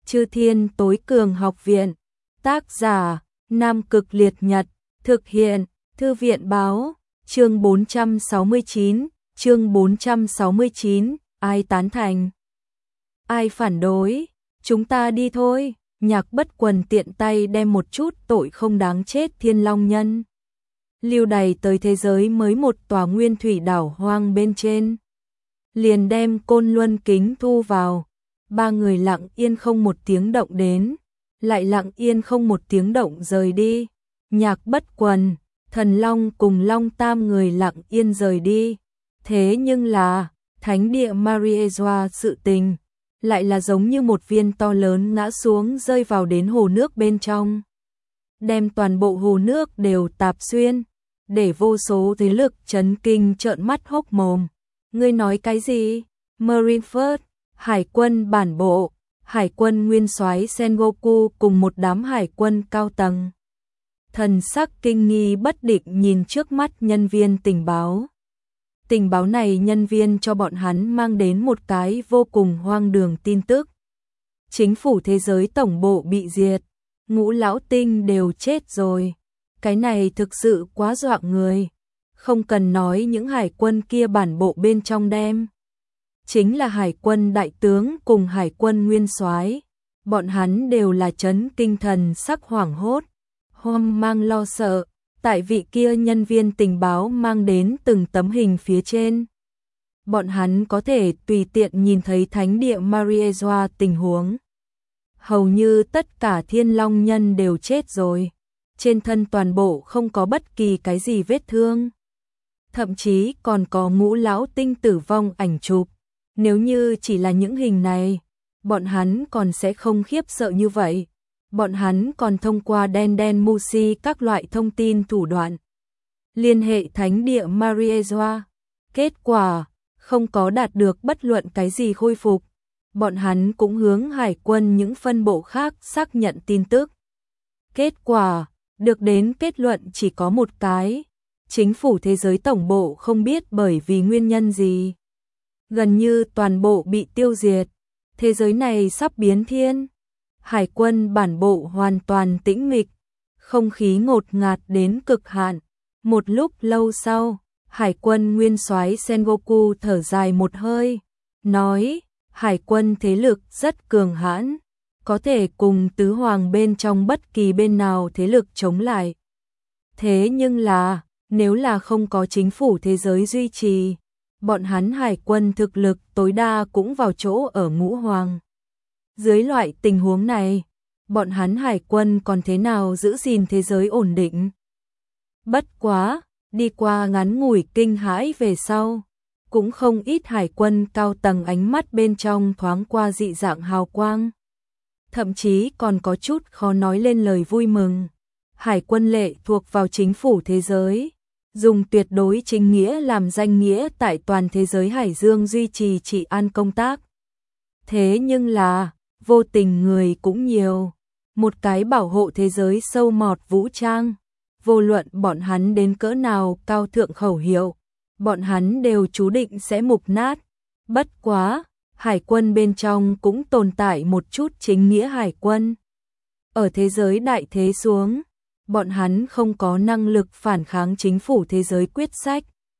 Chư Thiên Tối Cường Học Viện. Tác giả: Nam Cực Liệt Nhật. Thực hiện: Thư viện Báo. Chương 469. Ai tán thành? Ai phản đối? Chúng ta đi thôi. Nhạc Bất Quần tiện tay đem một chút tội không đáng chết Thiên Long Nhân lưu đày tới thế giới mới một tòa nguyên thủy đảo hoang bên trên. Liền đem Côn Luân Kính thu vào. Ba người lặng yên không một tiếng động đến, lại lặng yên không một tiếng động rời đi. Nhạc Bất Quần, Thần Long cùng Long Tam người lặng yên rời đi. Thế nhưng là, Thánh địa Mariezua sự tình, lại là giống như một viên to lớn ngã xuống rơi vào đến hồ nước bên trong. Đem toàn bộ hồ nước đều tạp xuyên, để vô số thế lực chấn kinh trợn mắt hốc mồm. Ngươi nói cái gì? Marineford, Hải quân bản bộ, Hải quân nguyên soái Sengoku cùng một đám hải quân cao tầng. Thần sắc kinh nghi bất định nhìn trước mắt nhân viên tình báo. Tình báo này nhân viên cho bọn hắn mang đến một cái vô cùng hoang đường tin tức. Chính phủ thế giới tổng bộ bị diệt, Ngũ lão tinh đều chết rồi. Cái này thực sự quá dọa người. Không cần nói những hải quân kia bản bộ bên trong đem. Chính là hải quân đại tướng cùng hải quân nguyên soái, bọn hắn đều là chấn kinh thần sắc hoảng hốt, hoang mang lo sợ, tại vị kia nhân viên tình báo mang đến từng tấm hình phía trên. Bọn hắn có thể tùy tiện nhìn thấy thánh địa Mariezua tình huống. Hầu như tất cả Thiên Long nhân đều chết rồi, trên thân toàn bộ không có bất kỳ cái gì vết thương. Thậm chí còn có Ngũ lão tinh tử vong ảnh chụp. Nếu như chỉ là những hình này, bọn hắn còn sẽ không khiếp sợ như vậy. Bọn hắn còn thông qua đen Musi các loại thông tin thủ đoạn liên hệ thánh địa Mariezua. Kết quả, không có đạt được bất luận cái gì khôi phục. Bọn hắn cũng hướng hải quân những phân bộ khác xác nhận tin tức. Kết quả, được đến kết luận chỉ có một cái. Chính phủ thế giới tổng bộ không biết bởi vì nguyên nhân gì, gần như toàn bộ bị tiêu diệt. Thế giới này sắp biến thiên. Hải quân bản bộ hoàn toàn tĩnh mịch, không khí ngột ngạt đến cực hạn. Một lúc lâu sau, hải quân nguyên soái Sengoku thở dài một hơi, nói: hải quân thế lực rất cường hãn, có thể cùng tứ hoàng bên trong bất kỳ bên nào thế lực chống lại. Thế nhưng là, nếu là không có chính phủ thế giới duy trì, bọn hắn hải quân thực lực tối đa cũng vào chỗ ở ngũ hoàng. Dưới loại tình huống này, bọn hắn hải quân còn thế nào giữ gìn thế giới ổn định? Bất quá, đi qua ngắn ngủi kinh hãi về sau, cũng không ít hải quân cao tầng ánh mắt bên trong thoáng qua dị dạng hào quang. Thậm chí còn có chút khó nói lên lời vui mừng. Hải quân lệ thuộc vào chính phủ thế giới, dùng tuyệt đối chính nghĩa làm danh nghĩa tại toàn thế giới hải dương duy trì trị an công tác. Thế nhưng là, vô tình người cũng nhiều. Một cái bảo hộ thế giới sâu mọt vũ trang, vô luận bọn hắn đến cỡ nào cao thượng khẩu hiệu, bọn hắn đều chú định sẽ mục nát. Bất quá, hải quân bên trong cũng tồn tại một chút chính nghĩa hải quân. Ở thế giới đại thế xuống, bọn hắn không có năng lực phản kháng chính phủ thế giới quyết sách.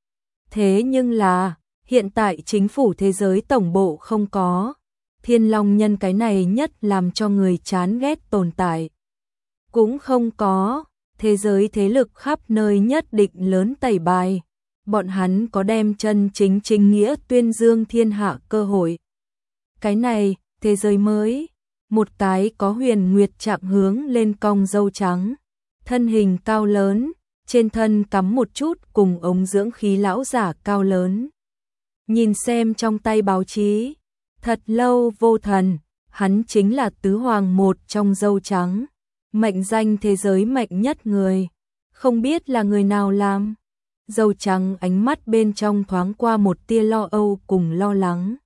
Thế nhưng là, hiện tại chính phủ thế giới tổng bộ không có. Thiên Long nhân cái này nhất làm cho người chán ghét tồn tại. Cũng không có, thế giới thế lực khắp nơi nhất định lớn tẩy bài. Bọn hắn có đem chân chính chính nghĩa tuyên dương thiên hạ cơ hội. Cái này, thế giới mới, một cái có huyền nguyệt chạm hướng lên cong râu trắng, thân hình cao lớn, trên thân cắm một chút cùng ống dưỡng khí lão giả cao lớn. Nhìn xem trong tay báo chí, thật lâu vô thần, hắn chính là tứ hoàng một trong râu trắng, mệnh danh thế giới mạnh nhất người, không biết là người nào làm. Râu trắng ánh mắt bên trong thoáng qua một tia lo âu cùng lo lắng.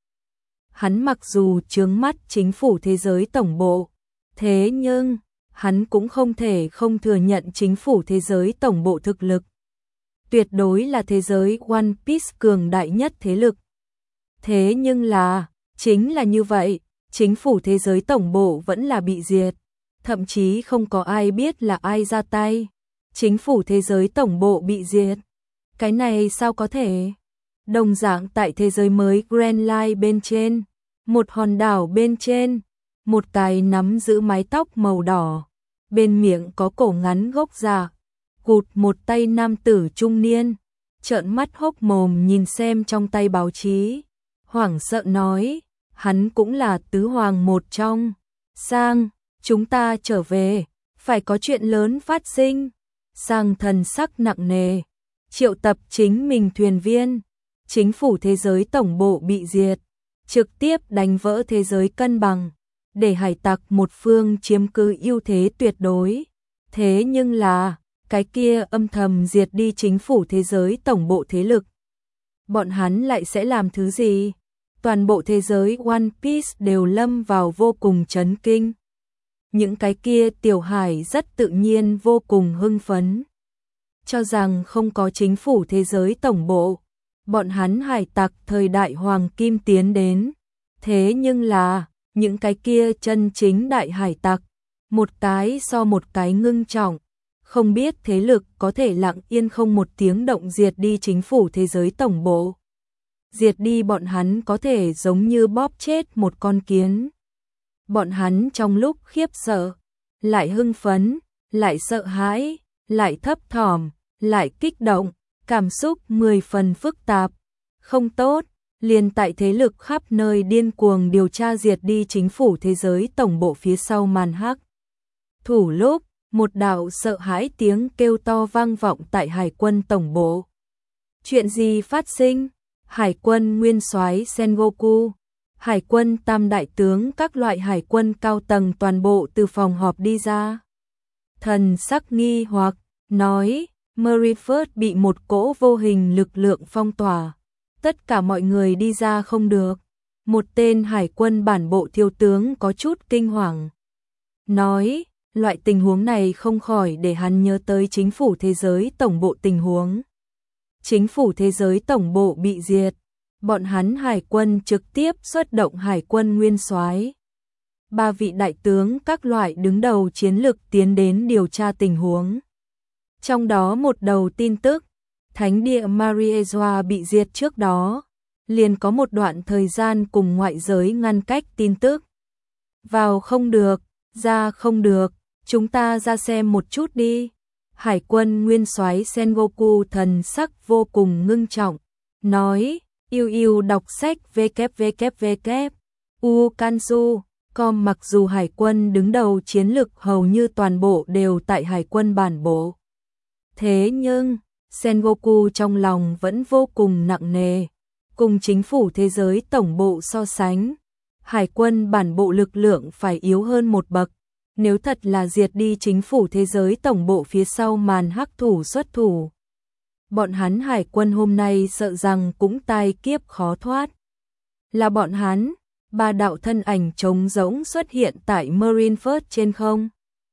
Hắn mặc dù chướng mắt chính phủ thế giới tổng bộ, thế nhưng hắn cũng không thể không thừa nhận chính phủ thế giới tổng bộ thực lực. Tuyệt đối là thế giới One Piece cường đại nhất thế lực. Thế nhưng là, chính là như vậy, chính phủ thế giới tổng bộ vẫn là bị diệt, thậm chí không có ai biết là ai ra tay. Chính phủ thế giới tổng bộ bị diệt. Cái này sao có thể? Đồng dạng tại thế giới mới Grand Line bên trên, một hòn đảo bên trên, một cái nắm giữ mái tóc màu đỏ, bên miệng có cổ ngắn gốc già, cụt một tay nam tử trung niên, trợn mắt hốc mồm nhìn xem trong tay báo chí, hoảng sợ nói, hắn cũng là tứ hoàng một trong. Sang, chúng ta trở về, phải có chuyện lớn phát sinh. Sang thần sắc nặng nề, triệu tập chính mình thuyền viên, chính phủ thế giới tổng bộ bị diệt, trực tiếp đánh vỡ thế giới cân bằng, để hải tặc một phương chiếm cứ ưu thế tuyệt đối. Thế nhưng là, cái kia âm thầm diệt đi chính phủ thế giới tổng bộ thế lực. Bọn hắn lại sẽ làm thứ gì? Toàn bộ thế giới One Piece đều lâm vào vô cùng chấn kinh. Những cái kia tiểu hải rất tự nhiên vô cùng hưng phấn. Cho rằng không có chính phủ thế giới tổng bộ, bọn hắn hải tặc thời đại hoàng kim tiến đến. Thế nhưng là, những cái kia chân chính đại hải tặc, một cái so một cái ngưng trọng, không biết thế lực có thể lặng yên không một tiếng động diệt đi chính phủ thế giới tổng bộ. Diệt đi bọn hắn có thể giống như bóp chết một con kiến. Bọn hắn trong lúc khiếp sợ, lại hưng phấn, lại sợ hãi, lại thấp thỏm, lại kích động, cảm xúc 10 phần phức tạp. Không tốt, liền tại thế lực khắp nơi điên cuồng điều tra diệt đi chính phủ thế giới tổng bộ phía sau màn hắc. Thủ lúc, một đạo sợ hãi tiếng kêu to vang vọng tại hải quân tổng bộ. Chuyện gì phát sinh? Hải quân nguyên soái Sengoku, hải quân tam đại tướng các loại hải quân cao tầng toàn bộ từ phòng họp đi ra. Thần sắc nghi hoặc, nói, Marineford bị một cỗ vô hình lực lượng phong tỏa. Tất cả mọi người đi ra không được. Một tên hải quân bản bộ thiếu tướng có chút kinh hoàng. Nói, loại tình huống này không khỏi để hắn nhớ tới chính phủ thế giới tổng bộ tình huống. Chính phủ thế giới tổng bộ bị diệt. Bọn hắn hải quân trực tiếp xuất động hải quân nguyên soái. 3 vị đại tướng các loại đứng đầu chiến lược tiến đến điều tra tình huống. Trong đó một đầu tin tức, Thánh địa Mariejoa bị diệt trước đó, liền có một đoạn thời gian cùng ngoại giới ngăn cách tin tức. Vào không được, ra không được, chúng ta ra xem một chút đi. Hải quân nguyên soái Sengoku thần sắc vô cùng ngưng trọng, nói, yêu đọc sách www.ukansu.com. Mặc dù hải quân đứng đầu chiến lực hầu như toàn bộ đều tại hải quân bản bộ. Thế nhưng, Sengoku trong lòng vẫn vô cùng nặng nề, cùng chính phủ thế giới tổng bộ so sánh. Hải quân bản bộ lực lượng phải yếu hơn một bậc, nếu thật là diệt đi chính phủ thế giới tổng bộ phía sau màn hắc thủ xuất thủ. Bọn hắn hải quân hôm nay sợ rằng cũng tai kiếp khó thoát. Là bọn hắn, 3 đạo thân ảnh trống rỗng xuất hiện tại Marineford trên không.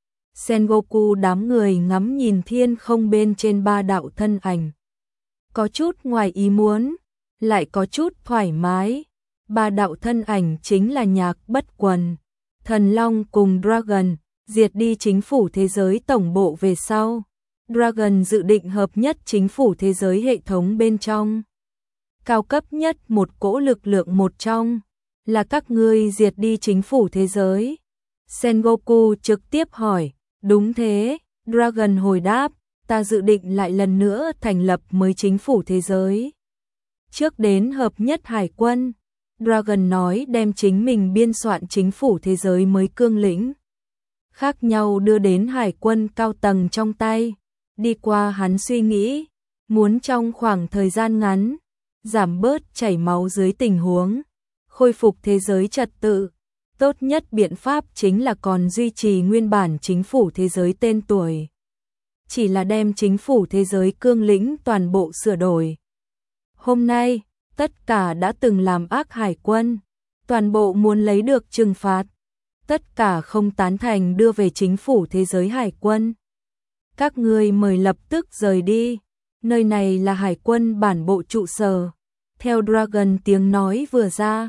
Sengoku đám người ngắm nhìn thiên không bên trên 3 đạo thân ảnh. Có chút ngoài ý muốn, lại có chút thoải mái. 3 đạo thân ảnh chính là Nhạc Bất Quần, Thần Long cùng Dragon, diệt đi chính phủ thế giới tổng bộ về sau. Dragon dự định hợp nhất chính phủ thế giới hệ thống bên trong. Cao cấp nhất một cỗ lực lượng một trong, là các ngươi diệt đi chính phủ thế giới. Sengoku trực tiếp hỏi, đúng thế, Dragon hồi đáp, ta dự định lại lần nữa thành lập mới chính phủ thế giới. Trước đến hợp nhất hải quân, Dragon nói đem chính mình biên soạn chính phủ thế giới mới cương lĩnh. Khác nhau đưa đến hải quân cao tầng trong tay. Đi qua hắn suy nghĩ, muốn trong khoảng thời gian ngắn, giảm bớt chảy máu dưới tình huống, khôi phục thế giới trật tự. Tốt nhất biện pháp chính là còn duy trì nguyên bản chính phủ thế giới tên tuổi. Chỉ là đem chính phủ thế giới cương lĩnh toàn bộ sửa đổi. Hôm nay, tất cả đã từng làm ác hải quân, toàn bộ muốn lấy được trừng phạt. Tất cả không tán thành đưa về chính phủ thế giới hải quân. Các ngươi mời lập tức rời đi, nơi này là hải quân bản bộ trụ sở. Theo Dragon tiếng nói vừa ra,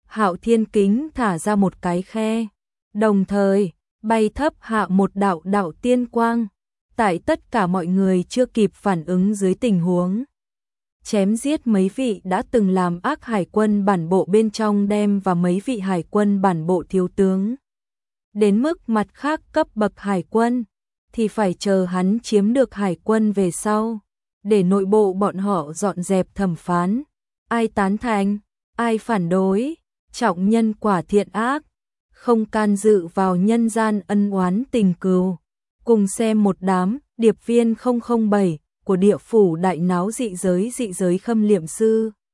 Hạo Thiên Kính thả ra một cái khe, đồng thời bay thấp hạ một đạo đạo tiên quang, tại tất cả mọi người chưa kịp phản ứng dưới tình huống chém giết mấy vị đã từng làm ác hải quân bản bộ bên trong đem và mấy vị hải quân bản bộ thiếu tướng. Đến mức mặt khác cấp bậc hải quân thì phải chờ hắn chiếm được hải quân về sau, để nội bộ bọn họ dọn dẹp thẩm phán, ai tán thành, ai phản đối, trọng nhân quả thiện ác, không can dự vào nhân gian ân oán tình cừu. Cùng xem một đám điệp viên 007 của địa phủ đại náo dị giới Khâm Liệm Sư.